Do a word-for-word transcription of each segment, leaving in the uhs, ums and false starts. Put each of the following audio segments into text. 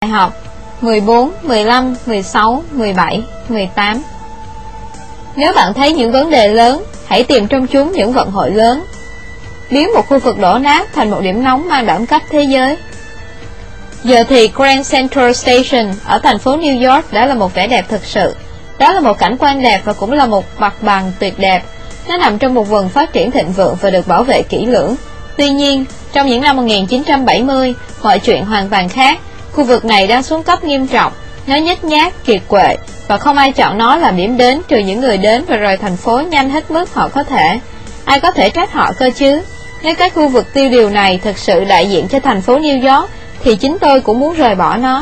học mười bốn, mười lăm, mười sáu, mười bảy, mười tám. Nếu bạn thấy những vấn đề lớn, hãy tìm trong chúng những vận hội lớn. Biến một khu vực đổ nát thành một điểm nóng mang đẳng cấp thế giới. Giờ thì Grand Central Station ở thành phố New York đã là một vẻ đẹp thực sự. Đó là một cảnh quan đẹp và cũng là một mặt bằng tuyệt đẹp. Nó nằm trong một vùng phát triển thịnh vượng và được bảo vệ kỹ lưỡng. Tuy nhiên, trong những năm một nghìn chín trăm bảy mươi, mọi chuyện hoàn toàn khác. Khu vực này đang xuống cấp nghiêm trọng. Nó nhếch nhác, kiệt quệ và không ai chọn nó làm điểm đến trừ những người đến và rời thành phố nhanh hết mức họ có thể. Ai có thể trách họ cơ chứ? Nếu cái khu vực tiêu điều này thực sự đại diện cho thành phố New York thì chính tôi cũng muốn rời bỏ nó.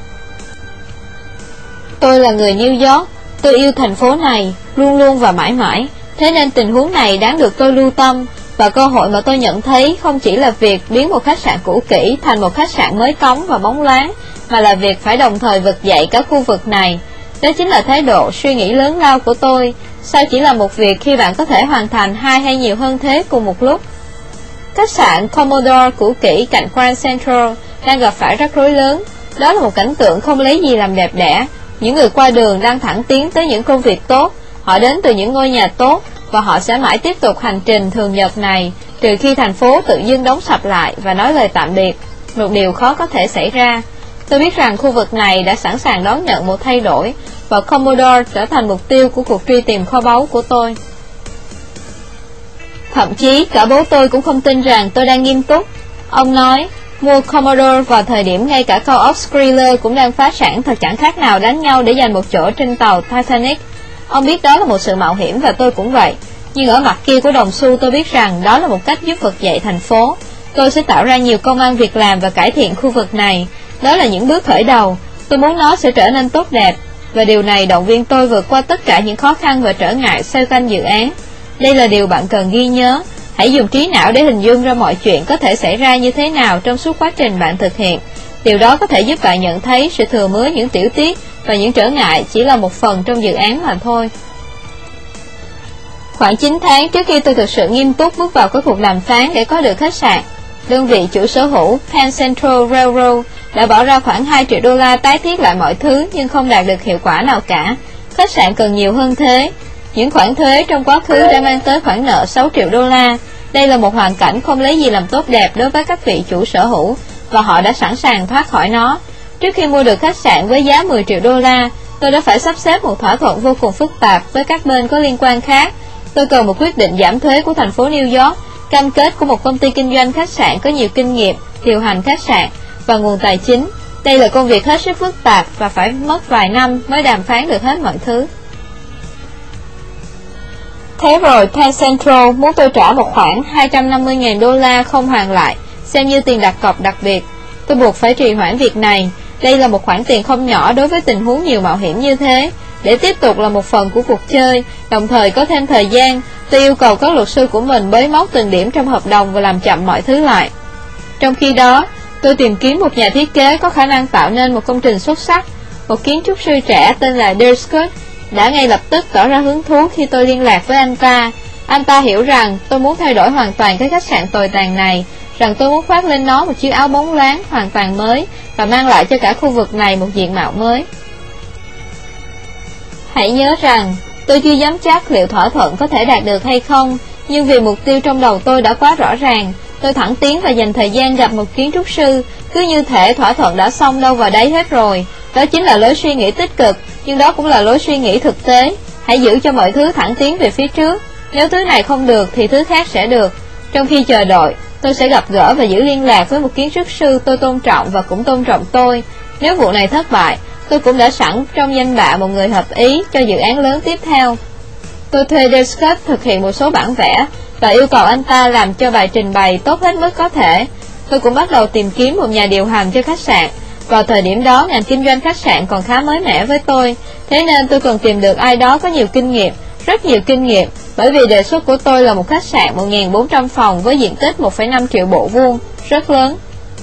Tôi là người New York. Tôi yêu thành phố này luôn luôn và mãi mãi. Thế nên tình huống này đáng được tôi lưu tâm. Và cơ hội mà tôi nhận thấy không chỉ là việc biến một khách sạn cũ kỹ thành một khách sạn mới cống và bóng loáng, mà là việc phải đồng thời vực dậy cả khu vực này. Đó chính là thái độ suy nghĩ lớn lao của tôi. Sao chỉ là một việc khi bạn có thể hoàn thành hai hay nhiều hơn thế cùng một lúc? Khách sạn Commodore cũ kỹ cạnh Grand Central đang gặp phải rắc rối lớn. Đó là một cảnh tượng không lấy gì làm đẹp đẽ. Những người qua đường đang thẳng tiến tới những công việc tốt. Họ đến từ những ngôi nhà tốt và họ sẽ mãi tiếp tục hành trình thường nhật này trừ khi thành phố tự dưng đóng sập lại và nói lời tạm biệt, một điều khó có thể xảy ra. Tôi biết rằng khu vực này đã sẵn sàng đón nhận một thay đổi và Commodore trở thành mục tiêu của cuộc truy tìm kho báu của tôi. Thậm chí cả bố tôi cũng không tin rằng tôi đang nghiêm túc. Ông nói mua Commodore vào thời điểm ngay cả cao ốc Skriller cũng đang phá sản thật chẳng khác nào đánh nhau để giành một chỗ trên tàu Titanic. Ông biết đó là một sự mạo hiểm và tôi cũng vậy. Nhưng ở mặt kia của đồng xu tôi biết rằng đó là một cách giúp vực dậy thành phố. Tôi sẽ tạo ra nhiều công ăn việc làm và cải thiện khu vực này. Đó là những bước khởi đầu. Tôi muốn nó sẽ trở nên tốt đẹp. Và điều này động viên tôi vượt qua tất cả những khó khăn và trở ngại xoay quanh dự án. Đây là điều bạn cần ghi nhớ. Hãy dùng trí não để hình dung ra mọi chuyện có thể xảy ra như thế nào trong suốt quá trình bạn thực hiện. Điều đó có thể giúp bạn nhận thấy sự thừa mứa những tiểu tiết và những trở ngại chỉ là một phần trong dự án mà thôi. Khoảng chín tháng trước khi tôi thực sự nghiêm túc bước vào các cuộc đàm phán để có được khách sạn, đơn vị chủ sở hữu Penn Central Railroad đã bỏ ra khoảng hai triệu đô la tái thiết lại mọi thứ nhưng không đạt được hiệu quả nào cả. Khách sạn cần nhiều hơn thế. Những khoản thuế trong quá khứ đã mang tới khoản nợ sáu triệu đô la. Đây là một hoàn cảnh không lấy gì làm tốt đẹp đối với các vị chủ sở hữu và họ đã sẵn sàng thoát khỏi nó. Trước khi mua được khách sạn với giá mười triệu đô la, tôi đã phải sắp xếp một thỏa thuận vô cùng phức tạp với các bên có liên quan khác. Tôi cần một quyết định giảm thuế của thành phố New York, cam kết của một công ty kinh doanh khách sạn có nhiều kinh nghiệm điều hành khách sạn và nguồn tài chính. Đây là công việc hết sức phức tạp và phải mất vài năm mới đàm phán được hết mọi thứ. Thế rồi Penn Central muốn tôi trả một khoản hai trăm năm mươi nghìn đô la không hoàn lại, xem như tiền đặt cọc đặc biệt. Tôi buộc phải trì hoãn việc này. Đây là một khoản tiền không nhỏ đối với tình huống nhiều mạo hiểm như thế. Để tiếp tục là một phần của cuộc chơi, đồng thời có thêm thời gian, tôi yêu cầu các luật sư của mình bới móc từng điểm trong hợp đồng và làm chậm mọi thứ lại. Trong khi đó, tôi tìm kiếm một nhà thiết kế có khả năng tạo nên một công trình xuất sắc. Một kiến trúc sư trẻ tên là Dale Scott đã ngay lập tức tỏ ra hứng thú khi tôi liên lạc với anh ta. Anh ta hiểu rằng tôi muốn thay đổi hoàn toàn cái khách sạn tồi tàn này, rằng tôi muốn khoác lên nó một chiếc áo bóng loáng hoàn toàn mới và mang lại cho cả khu vực này một diện mạo mới. Hãy nhớ rằng tôi chưa dám chắc liệu thỏa thuận có thể đạt được hay không, nhưng vì mục tiêu trong đầu tôi đã quá rõ ràng, tôi thẳng tiến và dành thời gian gặp một kiến trúc sư, cứ như thể thỏa thuận đã xong đâu vào đấy hết rồi. Đó chính là lối suy nghĩ tích cực, nhưng đó cũng là lối suy nghĩ thực tế. Hãy giữ cho mọi thứ thẳng tiến về phía trước. Nếu thứ này không được thì thứ khác sẽ được. Trong khi chờ đợi, tôi sẽ gặp gỡ và giữ liên lạc với một kiến trúc sư tôi tôn trọng và cũng tôn trọng tôi. Nếu vụ này thất bại, tôi cũng đã sẵn trong danh bạ một người hợp ý cho dự án lớn tiếp theo. Tôi thuê Dale Scott thực hiện một số bản vẽ và yêu cầu anh ta làm cho bài trình bày tốt hết mức có thể. Tôi cũng bắt đầu tìm kiếm một nhà điều hành cho khách sạn. Vào thời điểm đó, ngành kinh doanh khách sạn còn khá mới mẻ với tôi, thế nên tôi cần tìm được ai đó có nhiều kinh nghiệm, rất nhiều kinh nghiệm, bởi vì đề xuất của tôi là một khách sạn một nghìn bốn trăm phòng với diện tích một phẩy năm triệu bộ vuông, rất lớn.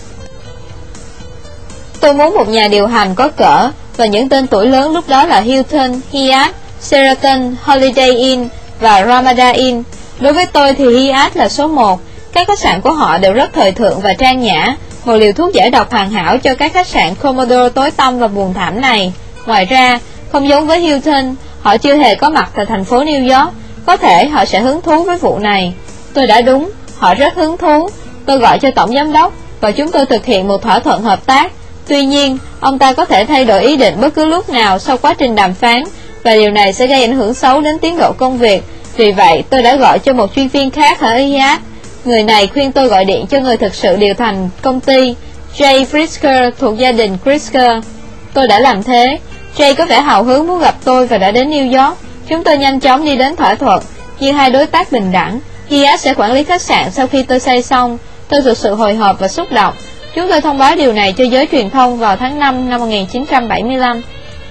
Tôi muốn một nhà điều hành có cỡ, và những tên tuổi lớn lúc đó là Hilton, Hyatt, Sheraton, Holiday Inn và Ramada Inn. Đối với tôi thì Hyatt là số một. Các khách sạn của họ đều rất thời thượng và trang nhã. một liều thuốc giải độc hoàn hảo cho các khách sạn Commodore tối tăm và buồn thảm này. Ngoài ra, không giống với Hilton, họ chưa hề có mặt tại thành phố New York. Có thể họ sẽ hứng thú với vụ này. Tôi đã đúng, họ rất hứng thú. Tôi gọi cho tổng giám đốc và chúng tôi thực hiện một thỏa thuận hợp tác. Tuy nhiên, ông ta có thể thay đổi ý định bất cứ lúc nào sau quá trình đàm phán, và điều này sẽ gây ảnh hưởng xấu đến tiến độ công việc. Vì vậy, tôi đã gọi cho một chuyên viên khác ở Riyadh. Người này khuyên tôi gọi điện cho người thực sự điều hành công ty, Jay Frisker, thuộc gia đình Frisker. Tôi đã làm thế. Jay có vẻ hào hứng muốn gặp tôi và đã đến New York. Chúng tôi nhanh chóng đi đến thỏa thuận như hai đối tác bình đẳng. Riyadh sẽ quản lý khách sạn sau khi tôi xây xong. Tôi thực sự hồi hộp và xúc động. Chúng tôi thông báo điều này cho giới truyền thông vào tháng năm năm một nghìn chín trăm bảy mươi lăm.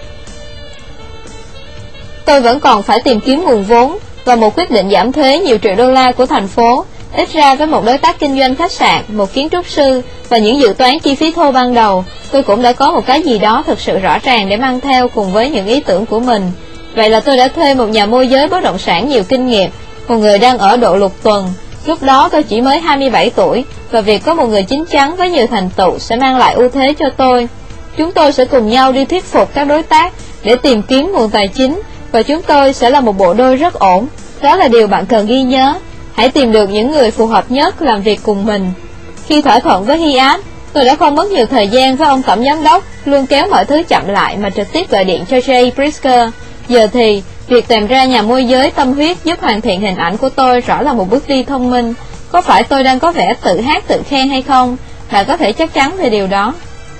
Tôi vẫn còn phải tìm kiếm nguồn vốn và một quyết định giảm thuế nhiều triệu đô la của thành phố. Ít ra với một đối tác kinh doanh khách sạn, một kiến trúc sư và những dự toán chi phí thô ban đầu, tôi cũng đã có một cái gì đó thực sự rõ ràng để mang theo cùng với những ý tưởng của mình. Vậy là tôi đã thuê một nhà môi giới bất động sản nhiều kinh nghiệm, một người đang ở độ lục tuần. Lúc đó tôi chỉ mới hai mươi bảy tuổi, và việc có một người chín chắn với nhiều thành tựu sẽ mang lại ưu thế cho tôi. Chúng tôi sẽ cùng nhau đi thuyết phục các đối tác để tìm kiếm nguồn tài chính, và chúng tôi sẽ là một bộ đôi rất ổn. Đó là điều bạn cần ghi nhớ. Hãy tìm được những người phù hợp nhất làm việc cùng mình. Khi thỏa thuận với Riyadh, tôi đã không mất nhiều thời gian với ông tổng giám đốc, luôn kéo mọi thứ chậm lại mà trực tiếp gọi điện cho Jay Frisker. Giờ thì, việc tìm ra nhà môi giới tâm huyết giúp hoàn thiện hình ảnh của tôi rõ là một bước đi thông minh. Có phải tôi đang có vẻ tự hát tự khen hay không? Bạn có thể chắc chắn về điều đó.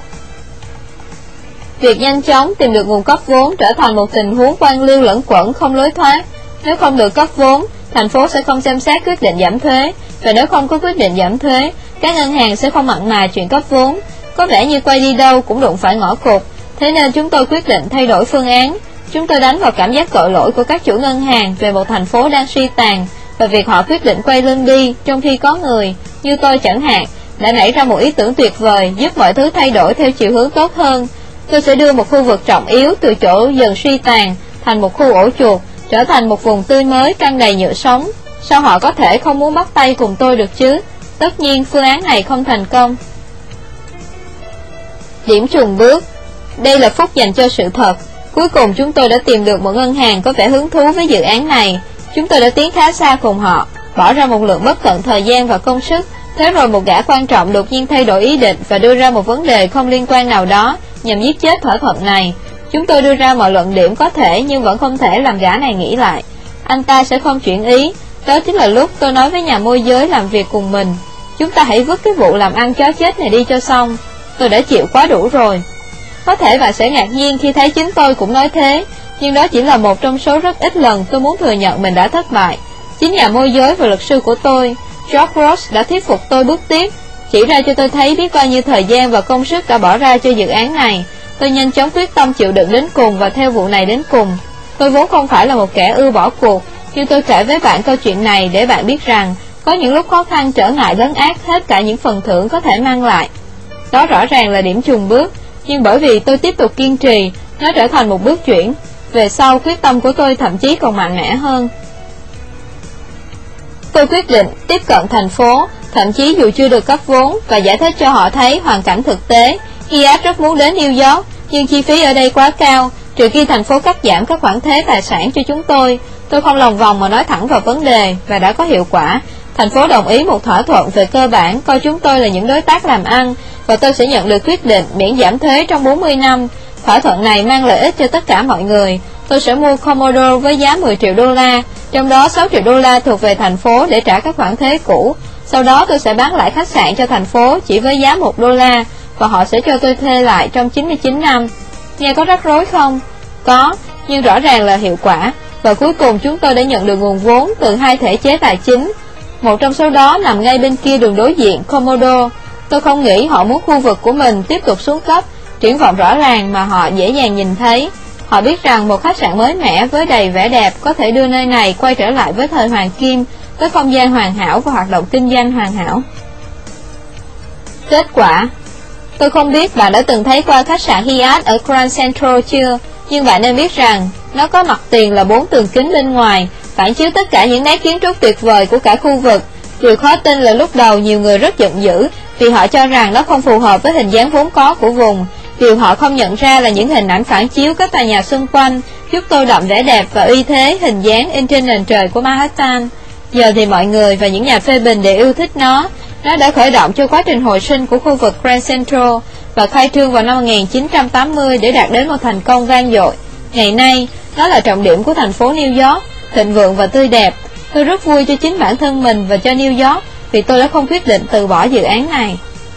Việc nhanh chóng tìm được nguồn cấp vốn trở thành một tình huống quan liêu lẫn quẩn không lối thoát. Nếu không được cấp vốn, thành phố sẽ không xem xét quyết định giảm thuế, và nếu không có quyết định giảm thuế, các ngân hàng sẽ không mặn mà chuyện cấp vốn. Có vẻ như quay đi đâu cũng đụng phải ngõ cụt. Thế nên chúng tôi quyết định thay đổi phương án. Chúng tôi đánh vào cảm giác tội lỗi của các chủ ngân hàng về một thành phố đang suy tàn, và việc họ quyết định quay lưng đi trong khi có người, như tôi chẳng hạn, đã nảy ra một ý tưởng tuyệt vời giúp mọi thứ thay đổi theo chiều hướng tốt hơn. Tôi sẽ đưa một khu vực trọng yếu từ chỗ dần suy tàn thành một khu ổ chuột, trở thành một vùng tươi mới căng đầy nhựa sống. Sao họ có thể không muốn bắt tay cùng tôi được chứ? Tất nhiên phương án này không thành công. Điểm trùng bước. Đây là phút dành cho sự thật. Cuối cùng chúng tôi đã tìm được một ngân hàng có vẻ hứng thú với dự án này. Chúng tôi đã tiến khá xa cùng họ, bỏ ra một lượng bất tận thời gian và công sức. Thế rồi một gã quan trọng đột nhiên thay đổi ý định và đưa ra một vấn đề không liên quan nào đó nhằm giết chết thỏa thuận này. Chúng tôi đưa ra mọi luận điểm có thể nhưng vẫn không thể làm gã này nghĩ lại. Anh ta sẽ không chuyển ý. Đó chính là lúc tôi nói với nhà môi giới làm việc cùng mình: chúng ta hãy vứt cái vụ làm ăn chó chết này đi cho xong. Tôi đã chịu quá đủ rồi. Có thể bạn sẽ ngạc nhiên khi thấy chính tôi cũng nói thế, nhưng đó chỉ là một trong số rất ít lần tôi muốn thừa nhận mình đã thất bại. Chính nhà môi giới và luật sư của tôi, George Ross, đã thuyết phục tôi bước tiếp, chỉ ra cho tôi thấy biết bao nhiêu thời gian và công sức đã bỏ ra cho dự án này. Tôi nhanh chóng quyết tâm chịu đựng đến cùng và theo vụ này đến cùng. Tôi vốn không phải là một kẻ ưa bỏ cuộc, nhưng tôi kể với bạn câu chuyện này để bạn biết rằng có những lúc khó khăn trở ngại lấn át hết cả những phần thưởng có thể mang lại. Đó rõ ràng là điểm trùng bước, nhưng bởi vì tôi tiếp tục kiên trì, nó trở thành một bước chuyển. Về sau, quyết tâm của tôi thậm chí còn mạnh mẽ hơn. Tôi quyết định tiếp cận thành phố, thậm chí dù chưa được cấp vốn, và giải thích cho họ thấy hoàn cảnh thực tế. Riyadh rất muốn đến New York, nhưng chi phí ở đây quá cao, trừ khi thành phố cắt giảm các khoản thuế tài sản cho chúng tôi. Tôi không lòng vòng mà nói thẳng vào vấn đề, và đã có hiệu quả. Thành phố đồng ý một thỏa thuận về cơ bản, coi chúng tôi là những đối tác làm ăn, và tôi sẽ nhận được quyết định miễn giảm thuế trong bốn mươi năm. Thỏa thuận này mang lợi ích cho tất cả mọi người. Tôi sẽ mua Commodore với giá mười triệu đô la, trong đó sáu triệu đô la thuộc về thành phố để trả các khoản thuế cũ. Sau đó tôi sẽ bán lại khách sạn cho thành phố chỉ với giá một đô la, và họ sẽ cho tôi thuê lại trong chín mươi chín năm. Nghe có rắc rối không? Có, nhưng rõ ràng là hiệu quả. Và cuối cùng chúng tôi đã nhận được nguồn vốn từ hai thể chế tài chính. Một trong số đó nằm ngay bên kia đường đối diện, Commodore. Tôi không nghĩ họ muốn khu vực của mình tiếp tục xuống cấp. Triển vọng rõ ràng mà họ dễ dàng nhìn thấy. Họ biết rằng một khách sạn mới mẻ với đầy vẻ đẹp có thể đưa nơi này quay trở lại với thời hoàng kim, với không gian hoàn hảo và hoạt động kinh doanh hoàn hảo. Kết quả. Tôi không biết bạn đã từng thấy qua khách sạn Hyatt ở Grand Central chưa, nhưng bạn nên biết rằng nó có mặt tiền là bốn tường kính bên ngoài, phản chiếu tất cả những nét kiến trúc tuyệt vời của cả khu vực. Điều khó tin là lúc đầu nhiều người rất giận dữ vì họ cho rằng nó không phù hợp với hình dáng vốn có của vùng. Điều họ không nhận ra là những hình ảnh phản chiếu các tòa nhà xung quanh giúp tô đậm vẻ đẹp và uy thế hình dáng in trên nền trời của Manhattan. Giờ thì mọi người và những nhà phê bình đều yêu thích nó. Nó đã khởi động cho quá trình hồi sinh của khu vực Grand Central và khai trương vào năm một nghìn chín trăm tám mươi để đạt đến một thành công vang dội. Ngày nay, nó là trọng điểm của thành phố New York, thịnh vượng và tươi đẹp. Tôi rất vui cho chính bản thân mình và cho New York vì tôi đã không quyết định từ bỏ dự án này.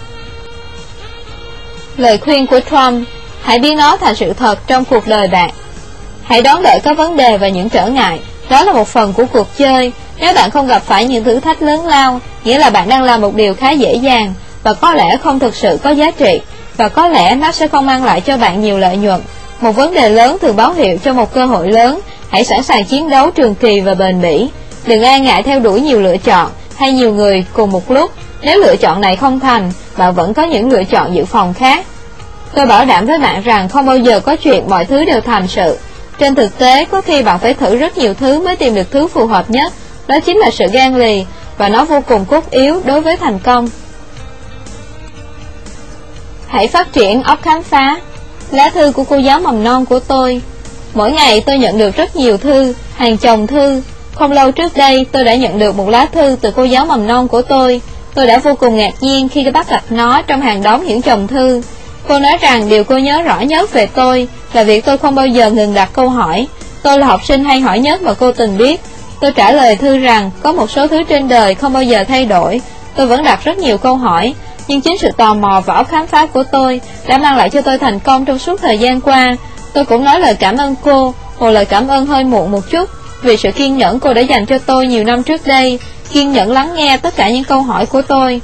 Lời khuyên của Trump: hãy biến nó thành sự thật trong cuộc đời bạn. Hãy đón đợi các vấn đề và những trở ngại. Đó là một phần của cuộc chơi. Nếu bạn không gặp phải những thử thách lớn lao, nghĩa là bạn đang làm một điều khá dễ dàng và có lẽ không thực sự có giá trị, và có lẽ nó sẽ không mang lại cho bạn nhiều lợi nhuận. Một vấn đề lớn thường báo hiệu cho một cơ hội lớn. Hãy sẵn sàng chiến đấu trường kỳ và bền bỉ. Đừng ai ngại theo đuổi nhiều lựa chọn hay nhiều người cùng một lúc. Nếu lựa chọn này không thành, bạn vẫn có những lựa chọn dự phòng khác. Tôi bảo đảm với bạn rằng không bao giờ có chuyện mọi thứ đều thành sự. Trên thực tế, có khi bạn phải thử rất nhiều thứ mới tìm được thứ phù hợp nhất. Đó chính là sự gan lì, và nó vô cùng cốt yếu đối với thành công. Hãy phát triển óc khám phá. Lá thư của cô giáo mầm non của tôi. Mỗi ngày tôi nhận được rất nhiều thư, hàng chồng thư. Không lâu trước đây tôi đã nhận được một lá thư từ cô giáo mầm non của tôi. Tôi đã vô cùng ngạc nhiên khi bắt gặp nó trong hàng đống những chồng thư. Cô nói rằng điều cô nhớ rõ nhất về tôi là việc tôi không bao giờ ngừng đặt câu hỏi. Tôi là học sinh hay hỏi nhất mà cô từng biết. Tôi trả lời thư rằng có một số thứ trên đời không bao giờ thay đổi. Tôi vẫn đặt rất nhiều câu hỏi, nhưng chính sự tò mò và óc khám phá của tôi đã mang lại cho tôi thành công trong suốt thời gian qua. Tôi cũng nói lời cảm ơn cô, một lời cảm ơn hơi muộn một chút, vì sự kiên nhẫn cô đã dành cho tôi nhiều năm trước đây, kiên nhẫn lắng nghe tất cả những câu hỏi của tôi.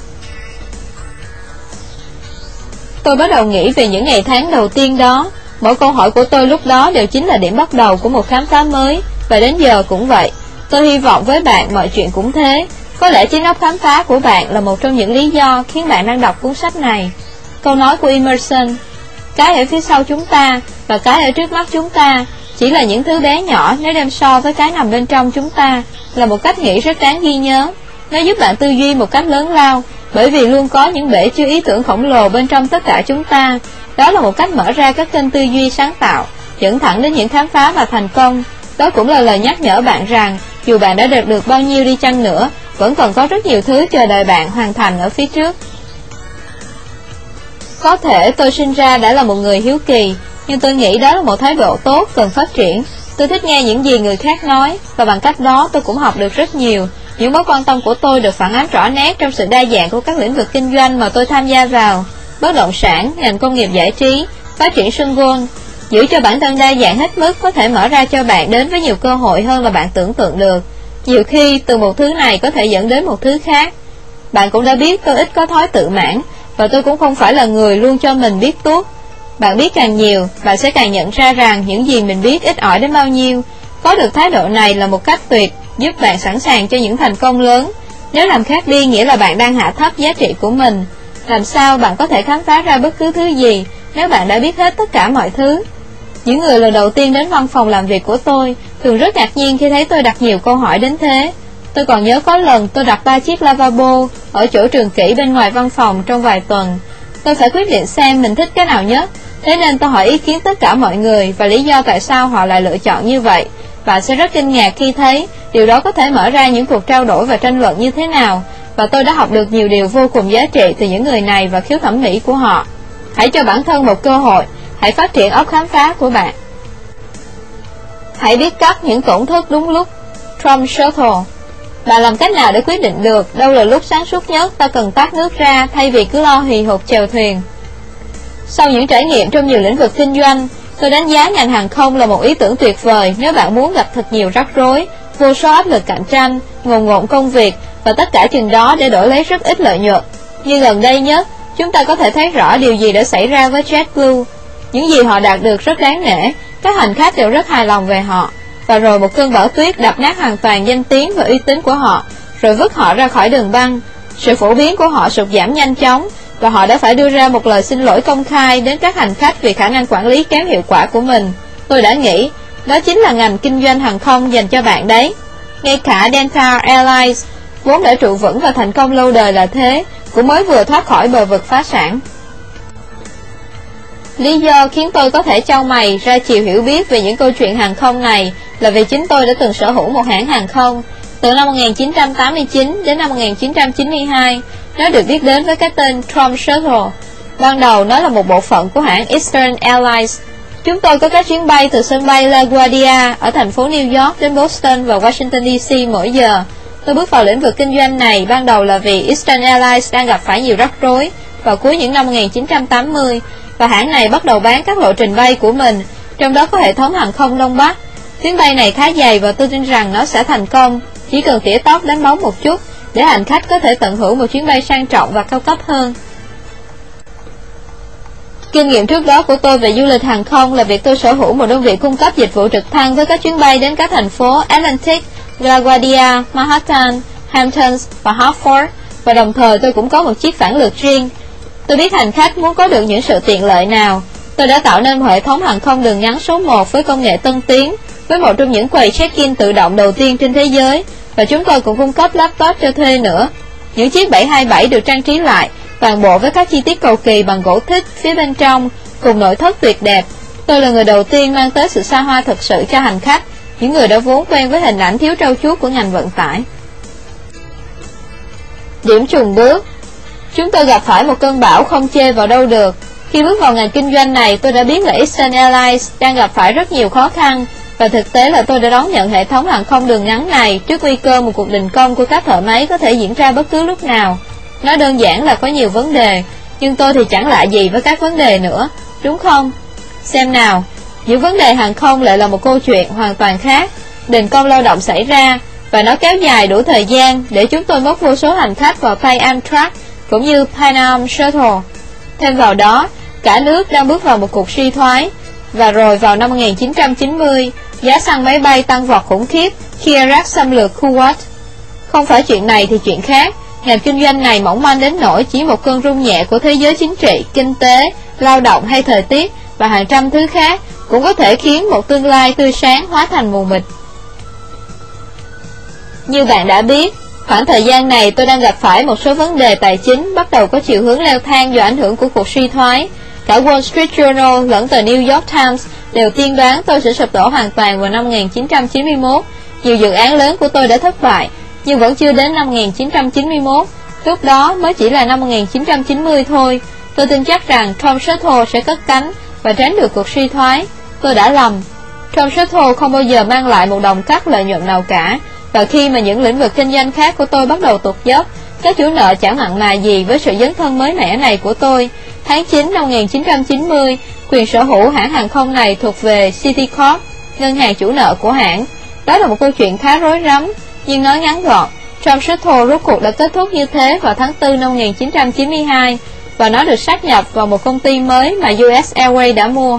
Tôi bắt đầu nghĩ về những ngày tháng đầu tiên đó. Mỗi câu hỏi của tôi lúc đó đều chính là điểm bắt đầu của một khám phá mới, và đến giờ cũng vậy. Tôi hy vọng với bạn mọi chuyện cũng thế. Có lẽ chính óc khám phá của bạn là một trong những lý do khiến bạn đang đọc cuốn sách này. Câu nói của Emerson: cái ở phía sau chúng ta và cái ở trước mắt chúng ta chỉ là những thứ bé nhỏ nếu đem so với cái nằm bên trong chúng ta, là một cách nghĩ rất đáng ghi nhớ. Nó giúp bạn tư duy một cách lớn lao, bởi vì luôn có những bể chứa ý tưởng khổng lồ bên trong tất cả chúng ta. Đó là một cách mở ra các kênh tư duy sáng tạo, dẫn thẳng đến những khám phá và thành công. Đó cũng là lời nhắc nhở bạn rằng dù bạn đã đạt được bao nhiêu đi chăng nữa, vẫn còn có rất nhiều thứ chờ đợi bạn hoàn thành ở phía trước. Có thể tôi sinh ra đã là một người hiếu kỳ, nhưng tôi nghĩ đó là một thái độ tốt cần phát triển. Tôi thích nghe những gì người khác nói, và bằng cách đó tôi cũng học được rất nhiều. Những mối quan tâm của tôi được phản ánh rõ nét trong sự đa dạng của các lĩnh vực kinh doanh mà tôi tham gia vào: bất động sản, ngành công nghiệp giải trí, phát triển sân golf. Giữ cho bản thân đa dạng hết mức có thể mở ra cho bạn đến với nhiều cơ hội hơn là bạn tưởng tượng được. Nhiều khi từ một thứ này có thể dẫn đến một thứ khác. Bạn cũng đã biết tôi ít có thói tự mãn, và tôi cũng không phải là người luôn cho mình biết tốt. Bạn biết càng nhiều, bạn sẽ càng nhận ra rằng những gì mình biết ít ỏi đến bao nhiêu. Có được thái độ này là một cách tuyệt, giúp bạn sẵn sàng cho những thành công lớn. Nếu làm khác đi nghĩa là bạn đang hạ thấp giá trị của mình. Làm sao bạn có thể khám phá ra bất cứ thứ gì nếu bạn đã biết hết tất cả mọi thứ? Những người lần đầu tiên đến văn phòng làm việc của tôi thường rất ngạc nhiên khi thấy tôi đặt nhiều câu hỏi đến thế. Tôi còn nhớ có lần tôi đặt ba chiếc lavabo ở chỗ trường kỷ bên ngoài văn phòng trong vài tuần. Tôi phải quyết định xem mình thích cái nào nhất, thế nên tôi hỏi ý kiến tất cả mọi người và lý do tại sao họ lại lựa chọn như vậy. Bạn sẽ rất kinh ngạc khi thấy điều đó có thể mở ra những cuộc trao đổi và tranh luận như thế nào, và tôi đã học được nhiều điều vô cùng giá trị từ những người này và khiếu thẩm mỹ của họ. Hãy cho bản thân một cơ hội, hãy phát triển óc khám phá của bạn. Hãy biết cắt những tổn thất đúng lúc. Trump Shuttle. Bạn làm cách nào để quyết định được đâu là lúc sáng suốt nhất ta cần tát nước ra thay vì cứ lo hì hục chèo thuyền? Sau những trải nghiệm trong nhiều lĩnh vực kinh doanh, tôi đánh giá ngành hàng không là một ý tưởng tuyệt vời nếu bạn muốn gặp thật nhiều rắc rối, vô số áp lực cạnh tranh, ngồn ngộn công việc và tất cả chừng đó để đổi lấy rất ít lợi nhuận. Như gần đây nhất, chúng ta có thể thấy rõ điều gì đã xảy ra với JetBlue. Những gì họ đạt được rất đáng nể, các hành khách đều rất hài lòng về họ. Và rồi một cơn bão tuyết đập nát hoàn toàn danh tiếng và uy tín của họ, rồi vứt họ ra khỏi đường băng. Sự phổ biến của họ sụt giảm nhanh chóng, và họ đã phải đưa ra một lời xin lỗi công khai đến các hành khách vì khả năng quản lý kém hiệu quả của mình. Tôi đã nghĩ, đó chính là ngành kinh doanh hàng không dành cho bạn đấy. Ngay cả Delta Airlines vốn đã trụ vững và thành công lâu đời là thế, cũng mới vừa thoát khỏi bờ vực phá sản. Lý do khiến tôi có thể chau mày ra chiều hiểu biết về những câu chuyện hàng không này là vì chính tôi đã từng sở hữu một hãng hàng không. Từ năm một nghìn chín trăm tám mươi chín đến năm một nghìn chín trăm chín mươi hai, nó được biết đến với cái tên Trump Shuttle. Ban đầu nó là một bộ phận của hãng Eastern Airlines. Chúng tôi có các chuyến bay từ sân bay LaGuardia ở thành phố New York đến Boston và Washington D C mỗi giờ. Tôi bước vào lĩnh vực kinh doanh này ban đầu là vì Eastern Airlines đang gặp phải nhiều rắc rối vào cuối những năm một nghìn chín trăm tám mươi, và hãng này bắt đầu bán các lộ trình bay của mình, trong đó có hệ thống hàng không Đông Bắc. Chuyến bay này khá dày và tôi tin rằng nó sẽ thành công, chỉ cần tỉa tóp đánh bóng một chút để hành khách có thể tận hưởng một chuyến bay sang trọng và cao cấp hơn. Kinh nghiệm trước đó của tôi về du lịch hàng không là việc tôi sở hữu một đơn vị cung cấp dịch vụ trực thăng với các chuyến bay đến các thành phố Atlantic, LaGuardia, Manhattan, Hamptons và Hartford, và đồng thời tôi cũng có một chiếc phản lực riêng. Tôi biết hành khách muốn có được những sự tiện lợi nào. Tôi đã tạo nên một hệ thống hàng không đường ngắn số một với công nghệ tân tiến, với một trong những quầy check-in tự động đầu tiên trên thế giới, và chúng tôi cũng cung cấp laptop cho thuê nữa. Những chiếc bảy hai bảy được trang trí lại toàn bộ với các chi tiết cầu kỳ bằng gỗ thích phía bên trong, cùng nội thất tuyệt đẹp. Tôi là người đầu tiên mang tới sự xa hoa thực sự cho hành khách, những người đã vốn quen với hình ảnh thiếu trau chuốt của ngành vận tải. Điểm trùng bước. Chúng tôi gặp phải một cơn bão không chê vào đâu được. Khi bước vào ngành kinh doanh này, tôi đã biết là Eastern Airlines đang gặp phải rất nhiều khó khăn, và thực tế là tôi đã đón nhận hệ thống hàng không đường ngắn này trước nguy cơ một cuộc đình công của các thợ máy có thể diễn ra bất cứ lúc nào. Nó đơn giản là có nhiều vấn đề, nhưng tôi thì chẳng lạ gì với các vấn đề nữa, đúng không? Xem nào, những vấn đề hàng không lại là một câu chuyện hoàn toàn khác. Đình công lao động xảy ra, và nó kéo dài đủ thời gian để chúng tôi mất vô số hành khách vào Pan Amtrak cũng như Pan Am Shuttle. Thêm vào đó, cả nước đang bước vào một cuộc suy thoái, và rồi vào năm một nghìn chín trăm chín mươi, giá xăng máy bay tăng vọt khủng khiếp khi Iraq xâm lược Kuwait. Không phải chuyện này thì chuyện khác, ngành kinh doanh này mỏng manh đến nỗi chỉ một cơn rung nhẹ của thế giới chính trị, kinh tế, lao động hay thời tiết và hàng trăm thứ khác cũng có thể khiến một tương lai tươi sáng hóa thành mù mịt. Như bạn đã biết, khoảng thời gian này tôi đang gặp phải một số vấn đề tài chính bắt đầu có chiều hướng leo thang do ảnh hưởng của cuộc suy thoái. Cả Wall Street Journal lẫn tờ New York Times đều tiên đoán tôi sẽ sụp đổ hoàn toàn vào năm một nghìn chín trăm chín mươi mốt. Nhiều dự án lớn của tôi đã thất bại, nhưng vẫn chưa đến năm một nghìn chín trăm chín mươi mốt. Lúc đó mới chỉ là năm một nghìn chín trăm chín mươi thôi. Tôi tin chắc rằng Trump Shuttle sẽ cất cánh và tránh được cuộc suy thoái. Tôi đã lầm. Trump Shuttle không bao giờ mang lại một đồng cắt lợi nhuận nào cả. Và khi mà những lĩnh vực kinh doanh khác của tôi bắt đầu tụt dốc, các chủ nợ chẳng mặn mà gì với sự dấn thân mới mẻ này của tôi. Tháng chín năm một nghìn chín trăm chín mươi, quyền sở hữu hãng hàng không này thuộc về Citicorp, ngân hàng chủ nợ của hãng. Đó là một câu chuyện khá rối rắm, nhưng nói ngắn gọn, Trump Shuttle rốt cuộc đã kết thúc như thế vào tháng tư năm một nghìn chín trăm chín mươi hai, và nó được sáp nhập vào một công ty mới mà u ét Airways đã mua.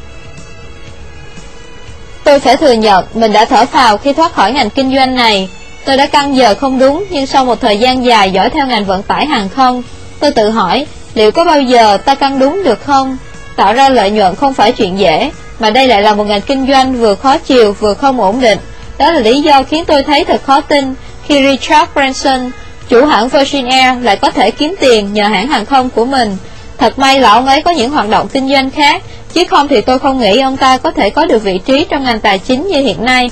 Tôi phải thừa nhận mình đã thở phào khi thoát khỏi ngành kinh doanh này. Tôi đã căn giờ không đúng, nhưng sau một thời gian dài dõi theo ngành vận tải hàng không, tôi tự hỏi liệu có bao giờ ta căn đúng được không? Tạo ra lợi nhuận không phải chuyện dễ, mà đây lại là một ngành kinh doanh vừa khó chiều vừa không ổn định. Đó là lý do khiến tôi thấy thật khó tin khi Richard Branson, chủ hãng Virgin Air, lại có thể kiếm tiền nhờ hãng hàng không của mình. Thật may là ông ấy có những hoạt động kinh doanh khác, chứ không thì tôi không nghĩ ông ta có thể có được vị trí trong ngành tài chính như hiện nay.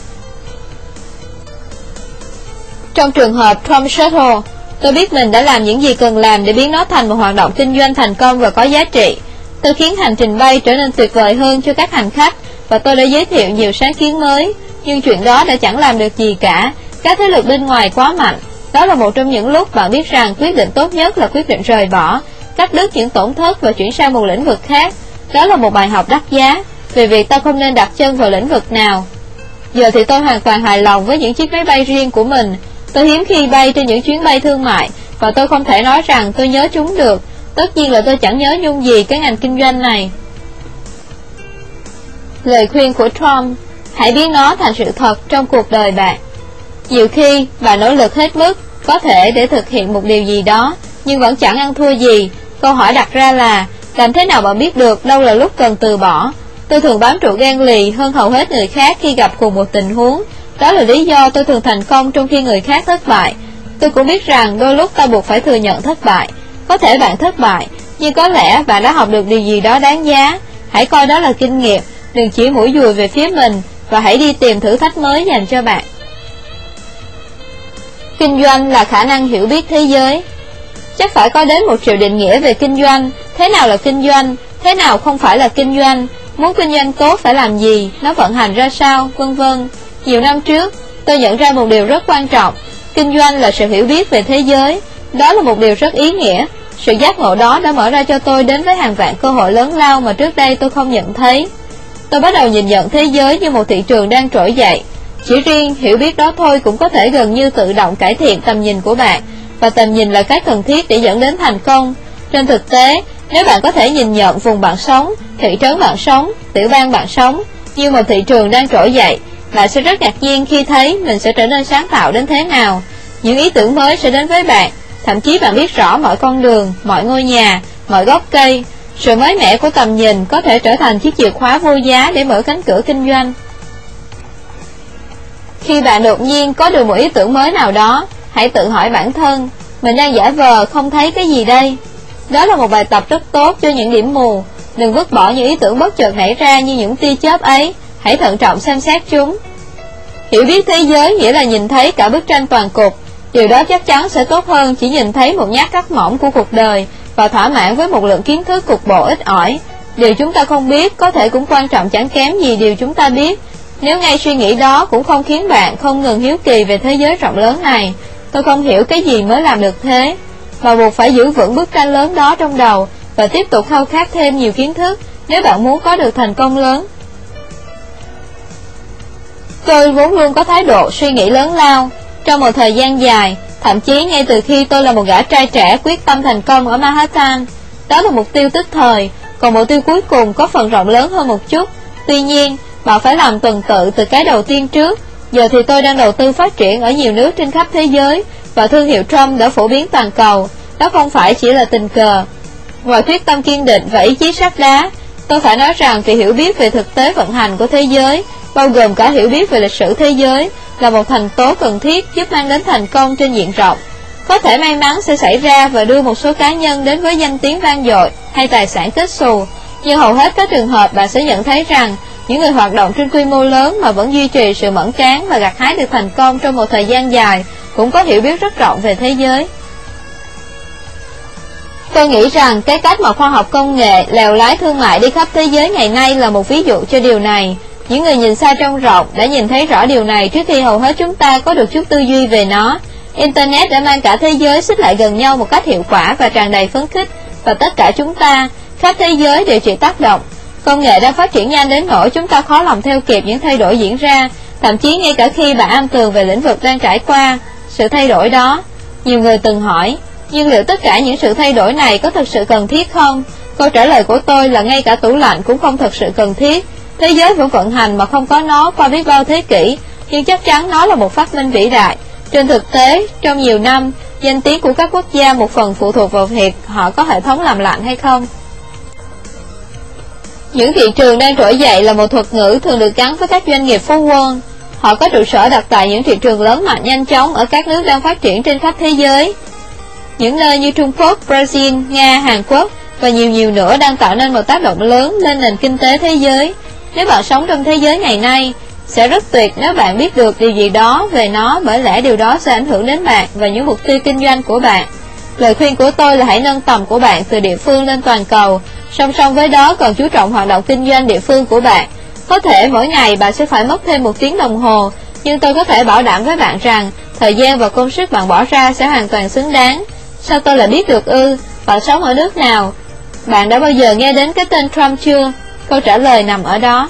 Trong trường hợp Trump Shuttle, tôi biết mình đã làm những gì cần làm để biến nó thành một hoạt động kinh doanh thành công và có giá trị. Tôi khiến hành trình bay trở nên tuyệt vời hơn cho các hành khách, và tôi đã giới thiệu nhiều sáng kiến mới. Nhưng chuyện đó đã chẳng làm được gì cả. Các thế lực bên ngoài quá mạnh. Đó là một trong những lúc bạn biết rằng quyết định tốt nhất là quyết định rời bỏ, cắt đứt những tổn thất và chuyển sang một lĩnh vực khác. Đó là một bài học đắt giá về việc ta không nên đặt chân vào lĩnh vực nào. Giờ thì tôi hoàn toàn hài lòng với những chiếc máy bay riêng của mình. Tôi hiếm khi bay trên những chuyến bay thương mại, và tôi không thể nói rằng tôi nhớ chúng được. Tất nhiên là tôi chẳng nhớ nhung gì cái ngành kinh doanh này. Lời khuyên của Trump: hãy biến nó thành sự thật trong cuộc đời bạn. Nhiều khi bạn nỗ lực hết mức có thể để thực hiện một điều gì đó, nhưng vẫn chẳng ăn thua gì. Câu hỏi đặt ra là làm thế nào bạn biết được đâu là lúc cần từ bỏ? Tôi thường bám trụ gan lì hơn hầu hết người khác khi gặp cùng một tình huống. Đó là lý do tôi thường thành công trong khi người khác thất bại. Tôi cũng biết rằng đôi lúc ta buộc phải thừa nhận thất bại. Có thể bạn thất bại, nhưng có lẽ bạn đã học được điều gì đó đáng giá. Hãy coi đó là kinh nghiệm, đừng chỉ mũi dùi về phía mình, và hãy đi tìm thử thách mới dành cho bạn. Kinh doanh là khả năng hiểu biết thế giới. Chắc phải có đến một triệu định nghĩa về kinh doanh. Thế nào là kinh doanh? Thế nào không phải là kinh doanh? Muốn kinh doanh tốt phải làm gì? Nó vận hành ra sao? Vân vân. Nhiều năm trước, tôi nhận ra một điều rất quan trọng. Kinh doanh là sự hiểu biết về thế giới. Đó là một điều rất ý nghĩa. Sự giác ngộ đó đã mở ra cho tôi đến với hàng vạn cơ hội lớn lao mà trước đây tôi không nhận thấy. Tôi bắt đầu nhìn nhận thế giới như một thị trường đang trỗi dậy. Chỉ riêng hiểu biết đó thôi cũng có thể gần như tự động cải thiện tầm nhìn của bạn. Và tầm nhìn là cái cần thiết để dẫn đến thành công. Trên thực tế, nếu bạn có thể nhìn nhận vùng bạn sống, thị trấn bạn sống, tiểu bang bạn sống như một thị trường đang trỗi dậy, bạn sẽ rất ngạc nhiên khi thấy mình sẽ trở nên sáng tạo đến thế nào. Những ý tưởng mới sẽ đến với bạn. Thậm chí bạn biết rõ mọi con đường, mọi ngôi nhà, mọi gốc cây. Sự mới mẻ của tầm nhìn có thể trở thành chiếc chìa khóa vô giá để mở cánh cửa kinh doanh. Khi bạn đột nhiên có được một ý tưởng mới nào đó, hãy tự hỏi bản thân, mình đang giả vờ không thấy cái gì đây? Đó là một bài tập rất tốt cho những điểm mù. Đừng vứt bỏ những ý tưởng bất chợt nảy ra như những tia chớp ấy. Hãy thận trọng xem xét chúng. Hiểu biết thế giới nghĩa là nhìn thấy cả bức tranh toàn cục. Điều đó chắc chắn sẽ tốt hơn chỉ nhìn thấy một nhát cắt mỏng của cuộc đời và thỏa mãn với một lượng kiến thức cục bộ ít ỏi. Điều chúng ta không biết có thể cũng quan trọng chẳng kém gì điều chúng ta biết. Nếu ngay suy nghĩ đó cũng không khiến bạn không ngừng hiếu kỳ về thế giới rộng lớn này, tôi không hiểu cái gì mới làm được thế. Mà buộc phải giữ vững bức tranh lớn đó trong đầu và tiếp tục khao khát thêm nhiều kiến thức nếu bạn muốn có được thành công lớn. Tôi vốn luôn có thái độ suy nghĩ lớn lao. Trong một thời gian dài, thậm chí ngay từ khi tôi là một gã trai trẻ quyết tâm thành công ở Manhattan, đó là mục tiêu tức thời, còn mục tiêu cuối cùng có phần rộng lớn hơn một chút. Tuy nhiên, bạn phải làm tuần tự từ cái đầu tiên trước. Giờ thì tôi đang đầu tư phát triển ở nhiều nước trên khắp thế giới, và thương hiệu Trump đã phổ biến toàn cầu. Đó không phải chỉ là tình cờ. Ngoài quyết tâm kiên định và ý chí sắt đá, tôi phải nói rằng việc hiểu biết về thực tế vận hành của thế giới, bao gồm cả hiểu biết về lịch sử thế giới, là một thành tố cần thiết giúp mang đến thành công trên diện rộng. Có thể may mắn sẽ xảy ra và đưa một số cá nhân đến với danh tiếng vang dội hay tài sản kết xù, nhưng hầu hết các trường hợp bạn sẽ nhận thấy rằng những người hoạt động trên quy mô lớn mà vẫn duy trì sự mẫn cán và gặt hái được thành công trong một thời gian dài cũng có hiểu biết rất rộng về thế giới. Tôi nghĩ rằng cái cách mà khoa học công nghệ lèo lái thương mại đi khắp thế giới ngày nay là một ví dụ cho điều này. Những người nhìn xa trông rộng đã nhìn thấy rõ điều này trước khi hầu hết chúng ta có được chút tư duy về nó. Internet đã mang cả thế giới xích lại gần nhau một cách hiệu quả và tràn đầy phấn khích, và tất cả chúng ta, khắp thế giới đều chịu tác động. Công nghệ đã phát triển nhanh đến nỗi chúng ta khó lòng theo kịp những thay đổi diễn ra, thậm chí ngay cả khi bạn am tường về lĩnh vực đang trải qua sự thay đổi đó. Nhiều người từng hỏi, nhưng liệu tất cả những sự thay đổi này có thực sự cần thiết không? Câu trả lời của tôi là ngay cả tủ lạnh cũng không thực sự cần thiết. Thế giới vẫn vận hành mà không có nó qua biết bao thế kỷ, nhưng chắc chắn nó là một phát minh vĩ đại. Trên thực tế, trong nhiều năm, danh tiếng của các quốc gia một phần phụ thuộc vào việc họ có hệ thống làm lạnh hay không. Những thị trường đang trỗi dậy là một thuật ngữ thường được gắn với các doanh nghiệp phố Wall. Họ có trụ sở đặt tại những thị trường lớn mạnh nhanh chóng ở các nước đang phát triển trên khắp thế giới. Những nơi như Trung Quốc, Brazil, Nga, Hàn Quốc và nhiều nhiều nữa đang tạo nên một tác động lớn lên nền kinh tế thế giới. Nếu bạn sống trong thế giới ngày nay, sẽ rất tuyệt nếu bạn biết được điều gì đó về nó, bởi lẽ điều đó sẽ ảnh hưởng đến bạn và những mục tiêu kinh doanh của bạn. Lời khuyên của tôi là hãy nâng tầm của bạn từ địa phương lên toàn cầu, song song với đó còn chú trọng hoạt động kinh doanh địa phương của bạn. Có thể mỗi ngày bạn sẽ phải mất thêm một tiếng đồng hồ, nhưng tôi có thể bảo đảm với bạn rằng thời gian và công sức bạn bỏ ra sẽ hoàn toàn xứng đáng. Sao tôi lại biết được ư? Bạn sống ở nước nào? Bạn đã bao giờ nghe đến cái tên Trump chưa? Câu trả lời nằm ở đó.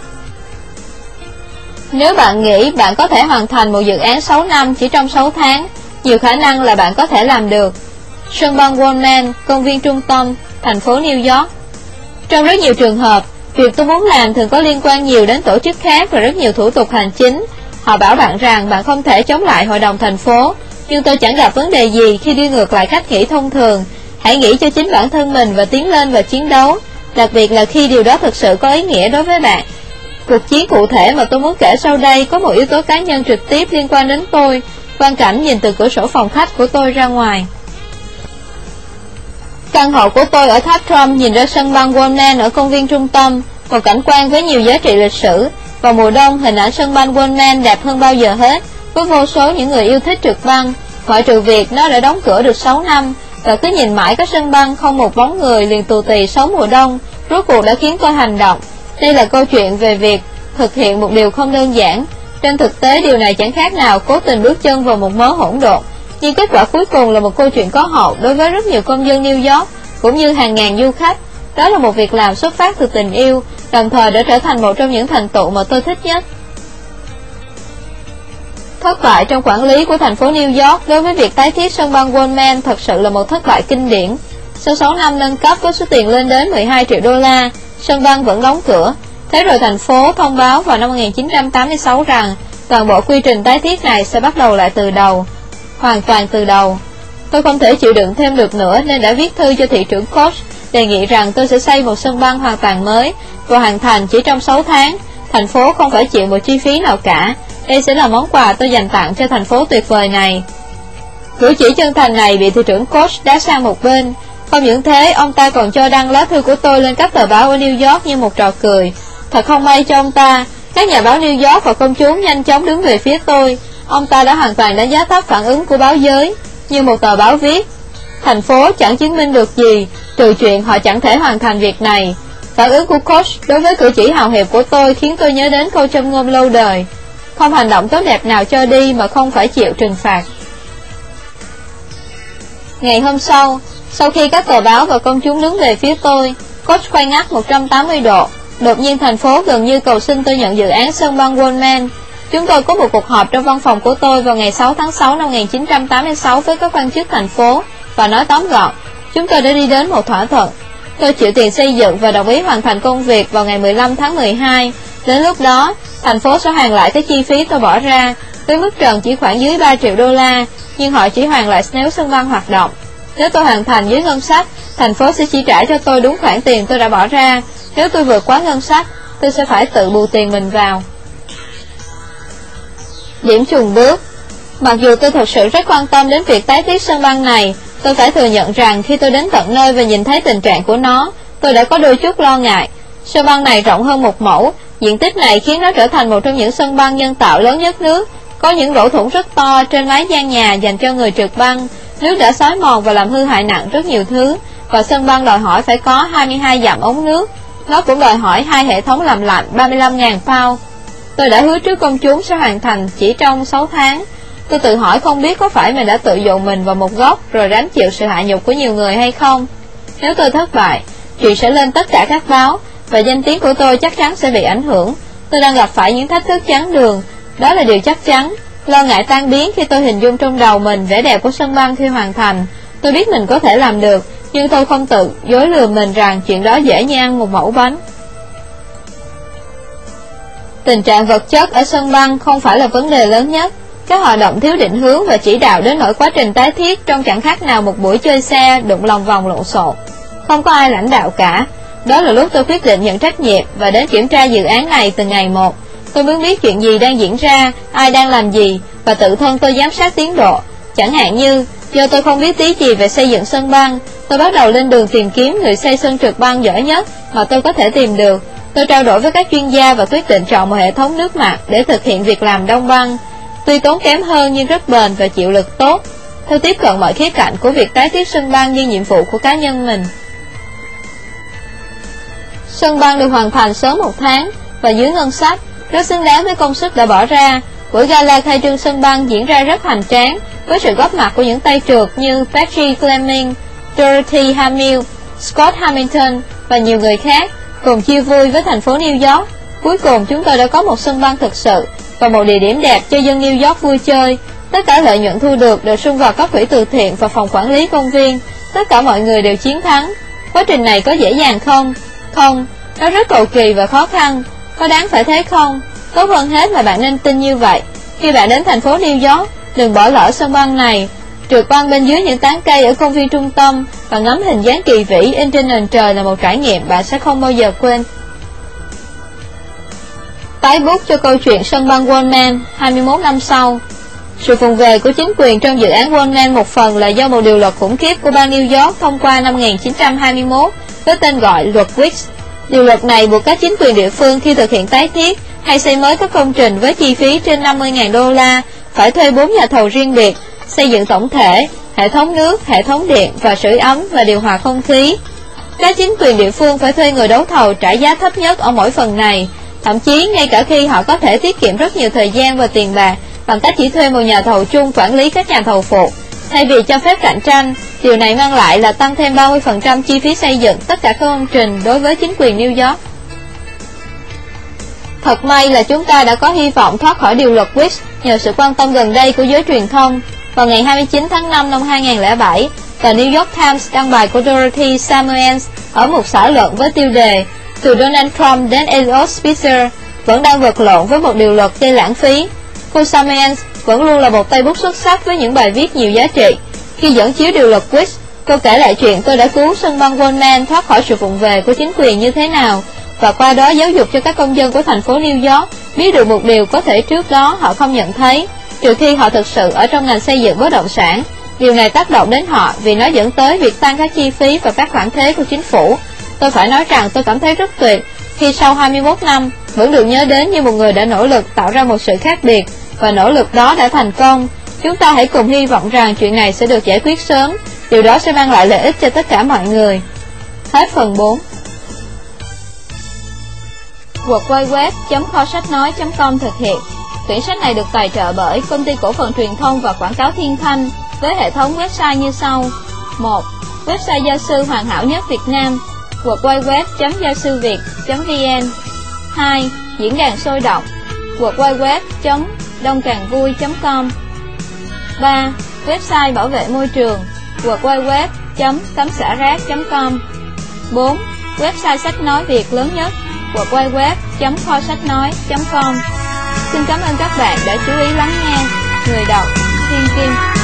Nếu bạn nghĩ bạn có thể hoàn thành một dự án sáu năm chỉ trong sáu tháng, nhiều khả năng là bạn có thể làm được. Sân băng Wallman, công viên trung tâm, thành phố New York. Trong rất nhiều trường hợp, việc tôi muốn làm thường có liên quan nhiều đến tổ chức khác và rất nhiều thủ tục hành chính. Họ bảo bạn rằng bạn không thể chống lại hội đồng thành phố, nhưng tôi chẳng gặp vấn đề gì khi đi ngược lại cách nghĩ thông thường. Hãy nghĩ cho chính bản thân mình và tiến lên và chiến đấu, đặc biệt là khi điều đó thực sự có ý nghĩa đối với bạn. Cuộc chiến cụ thể mà tôi muốn kể sau đây có một yếu tố cá nhân trực tiếp liên quan đến tôi. quang cảnh nhìn từ cửa sổ phòng khách của tôi ra ngoài. Căn hộ của tôi ở tháp Trump nhìn ra sân băng Wallman ở công viên trung tâm, một cảnh quan với nhiều giá trị lịch sử. Vào mùa đông, hình ảnh sân băng Wallman đẹp hơn bao giờ hết, với vô số những người yêu thích trượt băng. Ngoại trừ việc nó đã đóng cửa được sáu năm, và cứ nhìn mãi cái sân băng không một bóng người liền tù tì sáu mùa đông, rốt cuộc đã khiến tôi hành động. Đây là câu chuyện về việc thực hiện một điều không đơn giản. Trên thực tế, điều này chẳng khác nào cố tình bước chân vào một mớ hỗn độn, nhưng kết quả cuối cùng là một câu chuyện có hậu đối với rất nhiều công dân New York, cũng như hàng ngàn du khách. Đó là một việc làm xuất phát từ tình yêu, đồng thời đã trở thành một trong những thành tựu mà tôi thích nhất. Thất bại trong quản lý của thành phố New York đối với việc tái thiết sân băng Wallman thật sự là một thất bại kinh điển. Sau sáu năm nâng cấp với số tiền lên đến mười hai triệu đô la, sân băng vẫn đóng cửa. Thế rồi thành phố thông báo vào năm một nghìn chín trăm tám mươi sáu rằng toàn bộ quy trình tái thiết này sẽ bắt đầu lại từ đầu, hoàn toàn từ đầu. Tôi không thể chịu đựng thêm được nữa nên đã viết thư cho thị trưởng Koch, đề nghị rằng tôi sẽ xây một sân băng hoàn toàn mới và hoàn thành chỉ trong sáu tháng. Thành phố không phải chịu một chi phí nào cả. Đây sẽ là món quà tôi dành tặng cho thành phố tuyệt vời này. Cử chỉ chân thành này bị thị trưởng Koch đá sang một bên. Không những thế, ông ta còn cho đăng lá thư của tôi lên các tờ báo ở New York như một trò cười. Thật không may cho ông ta, các nhà báo New York và công chúng nhanh chóng đứng về phía tôi. Ông ta đã hoàn toàn đánh giá thấp phản ứng của báo giới. Như một tờ báo viết, thành phố chẳng chứng minh được gì, trừ chuyện họ chẳng thể hoàn thành việc này. Phản ứng của Koch đối với cử chỉ hào hiệp của tôi khiến tôi nhớ đến câu châm ngôn lâu đời: không hành động tốt đẹp nào cho đi mà không phải chịu trừng phạt. Ngày hôm sau, sau khi các tờ báo và công chúng đứng về phía tôi, Koch quay ngắt một trăm tám mươi độ. Đột nhiên thành phố gần như cầu xin tôi nhận dự án sân băng Wallman. Chúng tôi có một cuộc họp trong văn phòng của tôi vào ngày sáu tháng sáu năm một nghìn chín trăm tám mươi sáu với các quan chức thành phố, và nói tóm gọn, chúng tôi đã đi đến một thỏa thuận. Tôi chịu tiền xây dựng và đồng ý hoàn thành công việc vào ngày mười lăm tháng mười hai. Đến lúc đó, thành phố sẽ hoàn lại cái chi phí tôi bỏ ra, với mức trần chỉ khoảng dưới ba triệu đô la, nhưng họ chỉ hoàn lại nếu sân băng hoạt động. Nếu tôi hoàn thành dưới ngân sách, thành phố sẽ chỉ trả cho tôi đúng khoản tiền tôi đã bỏ ra. Nếu tôi vượt quá ngân sách, tôi sẽ phải tự bù tiền mình vào. Điểm chùn bước. Mặc dù tôi thật sự rất quan tâm đến việc tái thiết sân băng này, tôi phải thừa nhận rằng khi tôi đến tận nơi và nhìn thấy tình trạng của nó, tôi đã có đôi chút lo ngại. Sân băng này rộng hơn một mẫu, diện tích này khiến nó trở thành một trong những sân băng nhân tạo lớn nhất nước. Có những lỗ thủng rất to trên mái gian nhà dành cho người trượt băng. Nước đã xói mòn và làm hư hại nặng rất nhiều thứ, và sân băng đòi hỏi phải có hai mươi hai dặm ống nước. Nó cũng đòi hỏi hai hệ thống làm lạnh ba mươi lăm nghìn pound. Tôi đã hứa trước công chúng sẽ hoàn thành chỉ trong sáu tháng. Tôi tự hỏi không biết có phải mình đã tự dồn mình vào một góc rồi gánh chịu sự hạ nhục của nhiều người hay không. Nếu tôi thất bại, chuyện sẽ lên tất cả các báo, và danh tiếng của tôi chắc chắn sẽ bị ảnh hưởng. Tôi đang gặp phải những thách thức chắn đường, đó là điều chắc chắn. Lo ngại tan biến khi tôi hình dung trong đầu mình vẻ đẹp của sân băng khi hoàn thành. Tôi biết mình có thể làm được, nhưng tôi không tự dối lừa mình rằng chuyện đó dễ như ăn một mẩu bánh. Tình trạng vật chất ở sân băng không phải là vấn đề lớn nhất. Các hoạt động thiếu định hướng và chỉ đạo đến nỗi quá trình tái thiết trông chẳng khác nào một buổi chơi xe đụng lòng vòng lộn xộn. Không có ai lãnh đạo cả. Đó là lúc tôi quyết định nhận trách nhiệm và đến kiểm tra dự án này từng ngày một. Tôi muốn biết chuyện gì đang diễn ra, ai đang làm gì, và tự thân tôi giám sát tiến độ. Chẳng hạn như, do tôi không biết tí gì về xây dựng sân băng, tôi bắt đầu lên đường tìm kiếm người xây sân trượt băng giỏi nhất mà tôi có thể tìm được. Tôi trao đổi với các chuyên gia và quyết định chọn một hệ thống nước mặt để thực hiện việc làm đông băng. Tuy tốn kém hơn nhưng rất bền và chịu lực tốt. Tôi tiếp cận mọi khía cạnh của việc tái thiết sân băng như nhiệm vụ của cá nhân mình. Sân băng được hoàn thành sớm một tháng và dưới ngân sách, rất xứng đáng với công sức đã bỏ ra. Buổi gala khai trương sân băng diễn ra rất hoành tráng, với sự góp mặt của những tay trượt như Patrick Fleming, Dorothy Hamill, Scott Hamilton và nhiều người khác, cùng chia vui với thành phố New York. Cuối cùng chúng tôi đã có một sân băng thực sự và một địa điểm đẹp cho dân New York vui chơi. Tất cả lợi nhuận thu được đều sung vào các quỹ từ thiện và phòng quản lý công viên. Tất cả mọi người đều chiến thắng. Quá trình này có dễ dàng không? Không, nó rất cầu kỳ và khó khăn. Có đáng phải thế không? Tốt hơn hết là bạn nên tin như vậy. Khi bạn đến thành phố New York, đừng bỏ lỡ sân băng này. Trượt băng bên dưới những tán cây ở công viên trung tâm và ngắm hình dáng kỳ vĩ in trên nền trời là một trải nghiệm bạn sẽ không bao giờ quên. Tái bút cho câu chuyện sân băng Wallman hai mươi mốt năm sau. Sự phùng về của chính quyền trong dự án Wallman một phần là do một điều luật khủng khiếp của bang New York thông qua năm một nghìn chín trăm hai mươi mốt với tên gọi luật Wicks. Điều luật này buộc các chính quyền địa phương khi thực hiện tái thiết hay xây mới các công trình với chi phí trên năm mươi nghìn đô la phải thuê bốn nhà thầu riêng biệt, xây dựng tổng thể, hệ thống nước, hệ thống điện và sưởi ấm và điều hòa không khí. Các chính quyền địa phương phải thuê người đấu thầu trả giá thấp nhất ở mỗi phần này, thậm chí ngay cả khi họ có thể tiết kiệm rất nhiều thời gian và tiền bạc bằng cách chỉ thuê một nhà thầu chung quản lý các nhà thầu phụ. Thay vì cho phép cạnh tranh, điều này mang lại là tăng thêm ba mươi phần trăm chi phí xây dựng tất cả các công trình đối với chính quyền New York. Thật may là chúng ta đã có hy vọng thoát khỏi điều luật Wicks nhờ sự quan tâm gần đây của giới truyền thông. Vào ngày hai mươi chín tháng năm năm hai nghìn không trăm lẻ bảy, tờ New York Times đăng bài của Dorothy Samuels ở một xã luận với tiêu đề "Từ Donald Trump đến Eliot Spitzer vẫn đang vật lộn với một điều luật gây lãng phí." Cô Samuels vẫn luôn là một tay bút xuất sắc với những bài viết nhiều giá trị. Khi dẫn chiếu điều luật Wicks, cô kể lại chuyện tôi đã cứu sân băng Wallman thoát khỏi sự vụng về của chính quyền như thế nào, và qua đó giáo dục cho các công dân của thành phố New York biết được một điều có thể trước đó họ không nhận thấy, trừ khi họ thực sự ở trong ngành xây dựng bất động sản. Điều này tác động đến họ vì nó dẫn tới việc tăng các chi phí và các khoản thuế của chính phủ. Tôi phải nói rằng tôi cảm thấy rất tuyệt khi sau hai mươi mốt năm vẫn được nhớ đến như một người đã nỗ lực tạo ra một sự khác biệt, và nỗ lực đó đã thành công. Chúng ta hãy cùng hy vọng rằng chuyện này sẽ được giải quyết sớm. Điều đó sẽ mang lại lợi ích cho tất cả mọi người. Hết phần bốn. w w w chấm kho sách nói chấm com thực hiện. Quyển sách này được tài trợ bởi Công ty Cổ phần Truyền thông và Quảng cáo Thiên Thanh với hệ thống website như sau. một. Website gia sư hoàn hảo nhất Việt Nam, w w w chấm gia sư việt chấm v n. hai. Diễn đàn sôi động, w w w chấm đông càng vui chấm com. ba. Website bảo vệ môi trường, w w w chấm tấm xả rác chấm com. bốn. Website sách nói Việt lớn nhất, w w w chấm kho sách nói chấm com. Xin cảm ơn các bạn đã chú ý lắng nghe. Người đọc Thiên Kim.